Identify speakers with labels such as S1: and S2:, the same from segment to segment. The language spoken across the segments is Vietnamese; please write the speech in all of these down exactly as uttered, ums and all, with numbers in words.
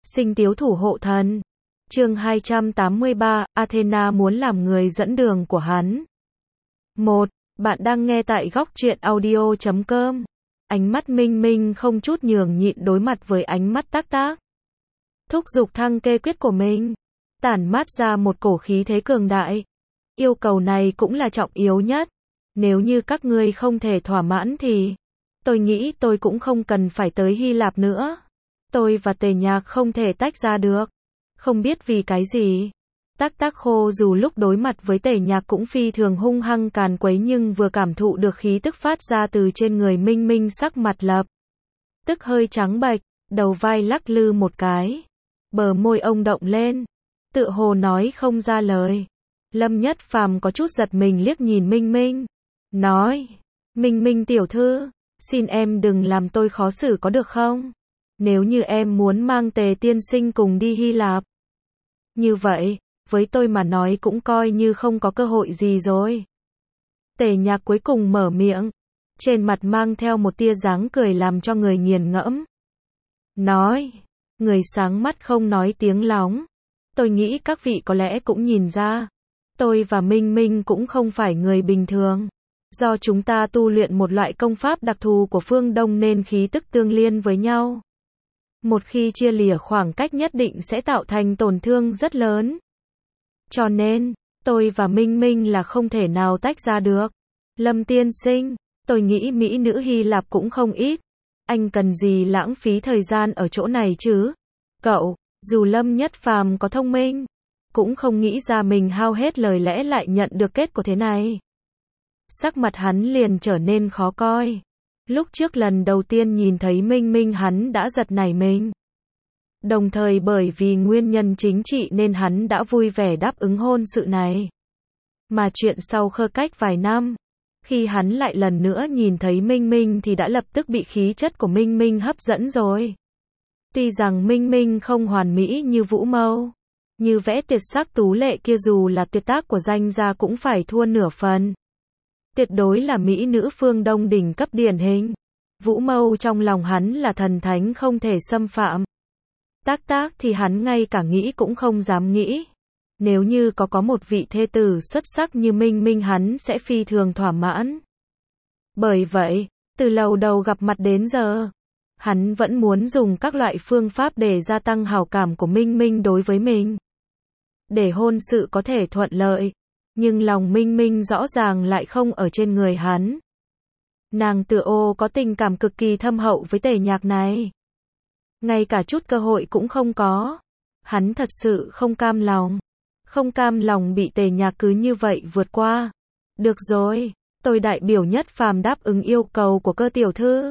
S1: Sinh tiếu thủ hộ thần. Chương hai trăm tám mươi ba, Athena muốn làm người dẫn đường của hắn. một. Bạn đang nghe tại góc truyện audio chấm com. Ánh mắt Minh Minh không chút nhường nhịn đối mặt với ánh mắt Tác Tác. Thúc giục thăng kê quyết của mình, tản mát ra một cổ khí thế cường đại. Yêu cầu này cũng là trọng yếu nhất. Nếu như các ngươi không thể thỏa mãn thì tôi nghĩ tôi cũng không cần phải tới Hy Lạp nữa. Tôi và Tề Nhạc không thể tách ra được. Không biết vì cái gì. Tác Tác khô dù lúc đối mặt với Tề Nhạc cũng phi thường hung hăng càn quấy, nhưng vừa cảm thụ được khí tức phát ra từ trên người Minh Minh, sắc mặt lập tức hơi trắng bệch, đầu vai lắc lư một cái. Bờ môi ông động lên, tựa hồ nói không ra lời. Lâm Nhất Phàm có chút giật mình liếc nhìn Minh Minh, nói: Minh Minh tiểu thư, xin em đừng làm tôi khó xử có được không? Nếu như em muốn mang Tề tiên sinh cùng đi Hy Lạp, như vậy, với tôi mà nói cũng coi như không có cơ hội gì rồi. Tề Nhạc cuối cùng mở miệng, trên mặt mang theo một tia dáng cười làm cho người nghiền ngẫm. Nói, người sáng mắt không nói tiếng lóng. Tôi nghĩ các vị có lẽ cũng nhìn ra, tôi và Minh Minh cũng không phải người bình thường. Do chúng ta tu luyện một loại công pháp đặc thù của phương Đông nên khí tức tương liên với nhau. Một khi chia lìa khoảng cách nhất định sẽ tạo thành tổn thương rất lớn. Cho nên, tôi và Minh Minh là không thể nào tách ra được. Lâm tiên sinh, tôi nghĩ mỹ nữ Hy Lạp cũng không ít. Anh cần gì lãng phí thời gian ở chỗ này chứ? Cậu, dù Lâm Nhất Phàm có thông minh, cũng không nghĩ ra mình hao hết lời lẽ lại nhận được kết quả thế này. Sắc mặt hắn liền trở nên khó coi. Lúc trước lần đầu tiên nhìn thấy Minh Minh hắn đã giật nảy mình. Đồng thời bởi vì nguyên nhân chính trị nên hắn đã vui vẻ đáp ứng hôn sự này. Mà chuyện sau khơ cách vài năm, khi hắn lại lần nữa nhìn thấy Minh Minh thì đã lập tức bị khí chất của Minh Minh hấp dẫn rồi. Tuy rằng Minh Minh không hoàn mỹ như Vũ Mâu, như vẽ tuyệt sắc tú lệ kia dù là tuyệt tác của danh gia cũng phải thua nửa phần. Tuyệt đối là mỹ nữ phương Đông đỉnh cấp điển hình. Vũ Mâu trong lòng hắn là thần thánh không thể xâm phạm. Tác Tác thì hắn ngay cả nghĩ cũng không dám nghĩ. Nếu như có có một vị thê tử xuất sắc như Minh Minh hắn sẽ phi thường thỏa mãn. Bởi vậy, từ lâu đầu gặp mặt đến giờ, hắn vẫn muốn dùng các loại phương pháp để gia tăng hảo cảm của Minh Minh đối với mình. Để hôn sự có thể thuận lợi. Nhưng lòng Minh Minh rõ ràng lại không ở trên người hắn. Nàng tựa ô có tình cảm cực kỳ thâm hậu với Tề Nhạc này. Ngay cả chút cơ hội cũng không có. Hắn thật sự không cam lòng. Không cam lòng bị Tề Nhạc cứ như vậy vượt qua. Được rồi, tôi đại biểu Nhất Phàm đáp ứng yêu cầu của Cơ tiểu thư.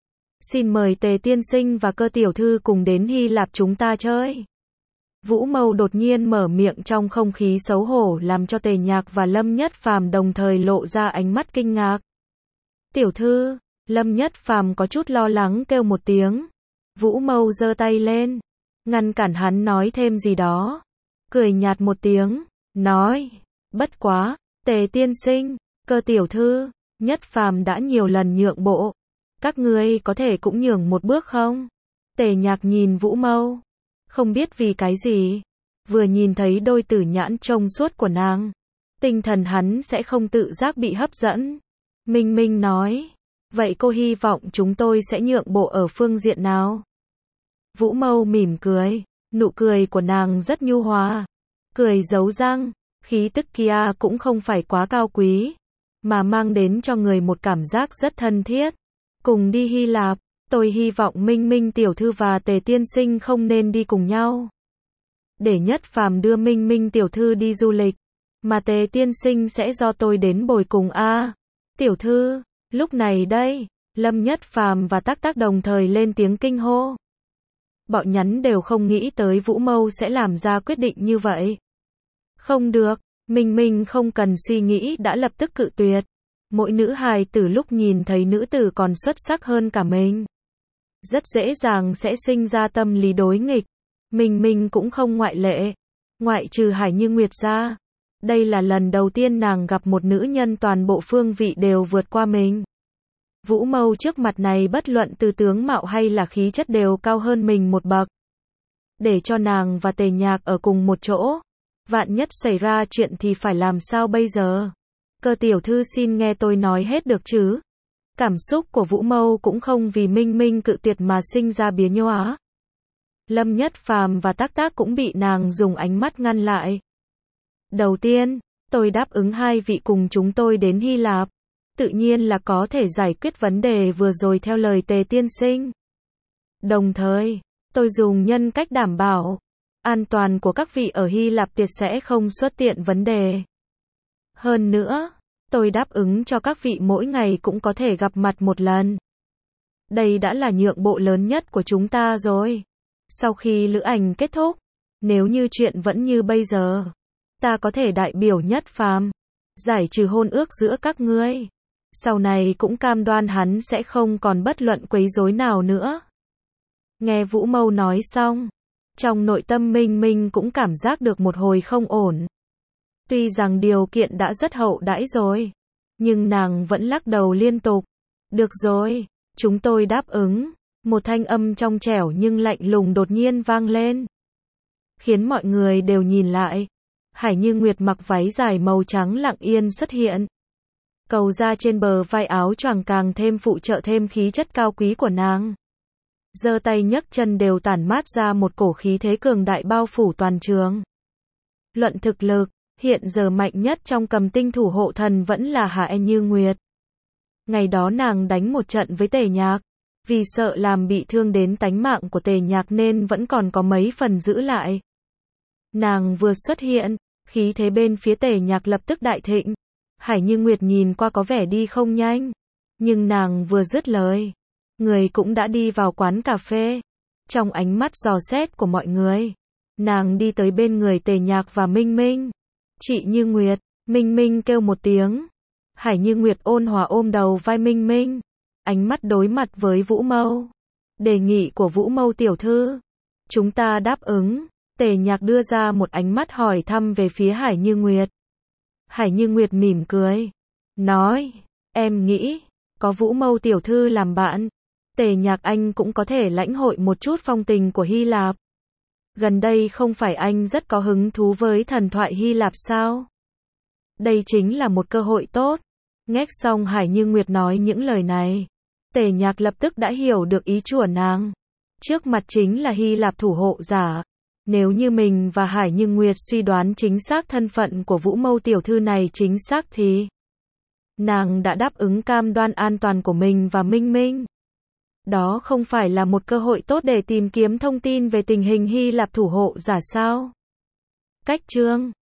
S1: Xin mời Tề tiên sinh và Cơ tiểu thư cùng đến Hy Lạp chúng ta chơi. Vũ Mâu đột nhiên mở miệng trong không khí xấu hổ làm cho Tề Nhạc và Lâm Nhất Phàm đồng thời lộ ra ánh mắt kinh ngạc. Tiểu thư, Lâm Nhất Phàm có chút lo lắng kêu một tiếng. Vũ Mâu giơ tay lên, ngăn cản hắn nói thêm gì đó. Cười nhạt một tiếng, nói, bất quá, Tề tiên sinh, Cơ tiểu thư, Nhất Phàm đã nhiều lần nhượng bộ. Các ngươi có thể cũng nhường một bước không? Tề Nhạc nhìn Vũ Mâu. Không biết vì cái gì, vừa nhìn thấy đôi tử nhãn trong suốt của nàng, tinh thần hắn sẽ không tự giác bị hấp dẫn. Minh Minh nói, vậy cô hy vọng chúng tôi sẽ nhượng bộ ở phương diện nào? Vũ Mâu mỉm cười, nụ cười của nàng rất nhu hòa, cười giấu răng, khí tức kia cũng không phải quá cao quý, mà mang đến cho người một cảm giác rất thân thiết. Cùng đi Hy Lạp. Tôi hy vọng Minh Minh tiểu thư và Tề tiên sinh không nên đi cùng nhau. Để Nhất Phàm đưa Minh Minh tiểu thư đi du lịch, mà Tề tiên sinh sẽ do tôi đến bồi cùng a. À, tiểu thư, lúc này đây, Lâm Nhất Phàm và Tác Tác đồng thời lên tiếng kinh hô. Bọn nhắn đều không nghĩ tới Vũ Mâu sẽ làm ra quyết định như vậy. Không được, Minh Minh không cần suy nghĩ đã lập tức cự tuyệt. Mỗi nữ hài tử lúc nhìn thấy nữ tử còn xuất sắc hơn cả mình, rất dễ dàng sẽ sinh ra tâm lý đối nghịch. Minh Minh cũng không ngoại lệ. Ngoại trừ Hải Như Nguyệt ra, đây là lần đầu tiên nàng gặp một nữ nhân toàn bộ phương vị đều vượt qua mình. Vũ Mâu trước mặt này bất luận từ tướng mạo hay là khí chất đều cao hơn mình một bậc. để cho nàng và Tề Nhạc ở cùng một chỗ. Vạn nhất xảy ra chuyện thì phải làm sao bây giờ? Cơ tiểu thư xin nghe tôi nói hết được chứ? Cảm xúc của Vũ Mâu cũng không vì Minh Minh cự tuyệt mà sinh ra biến nhóa. Lâm Nhất Phàm và Tác Tác cũng bị nàng dùng ánh mắt ngăn lại. Đầu tiên, tôi đáp ứng hai vị cùng chúng tôi đến Hy Lạp. Tự nhiên là có thể giải quyết vấn đề vừa rồi theo lời Tề tiên sinh. Đồng thời, tôi dùng nhân cách đảm bảo an toàn của các vị ở Hy Lạp tuyệt sẽ không xuất hiện vấn đề. Hơn nữa, tôi đáp ứng cho các vị mỗi ngày cũng có thể gặp mặt một lần. Đây đã là nhượng bộ lớn nhất của chúng ta rồi. Sau khi lữ hành kết thúc, nếu như chuyện vẫn như bây giờ, ta có thể đại biểu Nhất Phàm, giải trừ hôn ước giữa các ngươi. Sau này cũng cam đoan hắn sẽ không còn bất luận quấy rối nào nữa. Nghe Vũ Mâu nói xong, trong nội tâm Minh Minh cũng cảm giác được một hồi không ổn. Tuy rằng điều kiện đã rất hậu đãi rồi, nhưng nàng vẫn lắc đầu liên tục. Được rồi, chúng tôi đáp ứng. Một thanh âm trong trẻo nhưng lạnh lùng đột nhiên vang lên, khiến mọi người đều nhìn lại. Hải Như Nguyệt mặc váy dài màu trắng lặng yên xuất hiện. Cầu ra trên bờ vai áo choàng càng thêm phụ trợ thêm khí chất cao quý của nàng. Giơ tay nhấc chân đều tản mát ra một cổ khí thế cường đại bao phủ toàn trường. Luận thực lực, hiện giờ mạnh nhất trong Cầm Tinh thủ hộ thần vẫn là Hải Như Nguyệt. Ngày đó nàng đánh một trận với Tề Nhạc, vì sợ làm bị thương đến tánh mạng của Tề Nhạc nên vẫn còn có mấy phần giữ lại. Nàng vừa xuất hiện, khí thế bên phía Tề Nhạc lập tức đại thịnh. Hải Như Nguyệt nhìn qua có vẻ đi không nhanh, nhưng nàng vừa dứt lời, người cũng đã đi vào quán cà phê. Trong ánh mắt dò xét của mọi người, nàng đi tới bên người Tề Nhạc và Minh Minh. Chị Như Nguyệt, Minh Minh kêu một tiếng. Hải Như Nguyệt ôn hòa ôm đầu vai Minh Minh, ánh mắt đối mặt với Vũ Mâu. Đề nghị của Vũ Mâu tiểu thư, chúng ta đáp ứng. Tề Nhạc đưa ra một ánh mắt hỏi thăm về phía Hải Như Nguyệt. Hải Như Nguyệt mỉm cười, nói, em nghĩ, có Vũ Mâu tiểu thư làm bạn, Tề Nhạc anh cũng có thể lãnh hội một chút phong tình của Hy Lạp. Gần đây không phải anh rất có hứng thú với thần thoại Hy Lạp sao? Đây chính là một cơ hội tốt. Nghe xong Hải Như Nguyệt nói những lời này, Tề Nhạc lập tức đã hiểu được ý của nàng. Trước mặt chính là Hy Lạp thủ hộ giả. Nếu như mình và Hải Như Nguyệt suy đoán chính xác thân phận của Vũ Mâu tiểu thư này chính xác thì nàng đã đáp ứng cam đoan an toàn của mình và Minh Minh. Đó không phải là một cơ hội tốt để tìm kiếm thông tin về tình hình Hy Lạp thủ hộ giả sao? Cách chương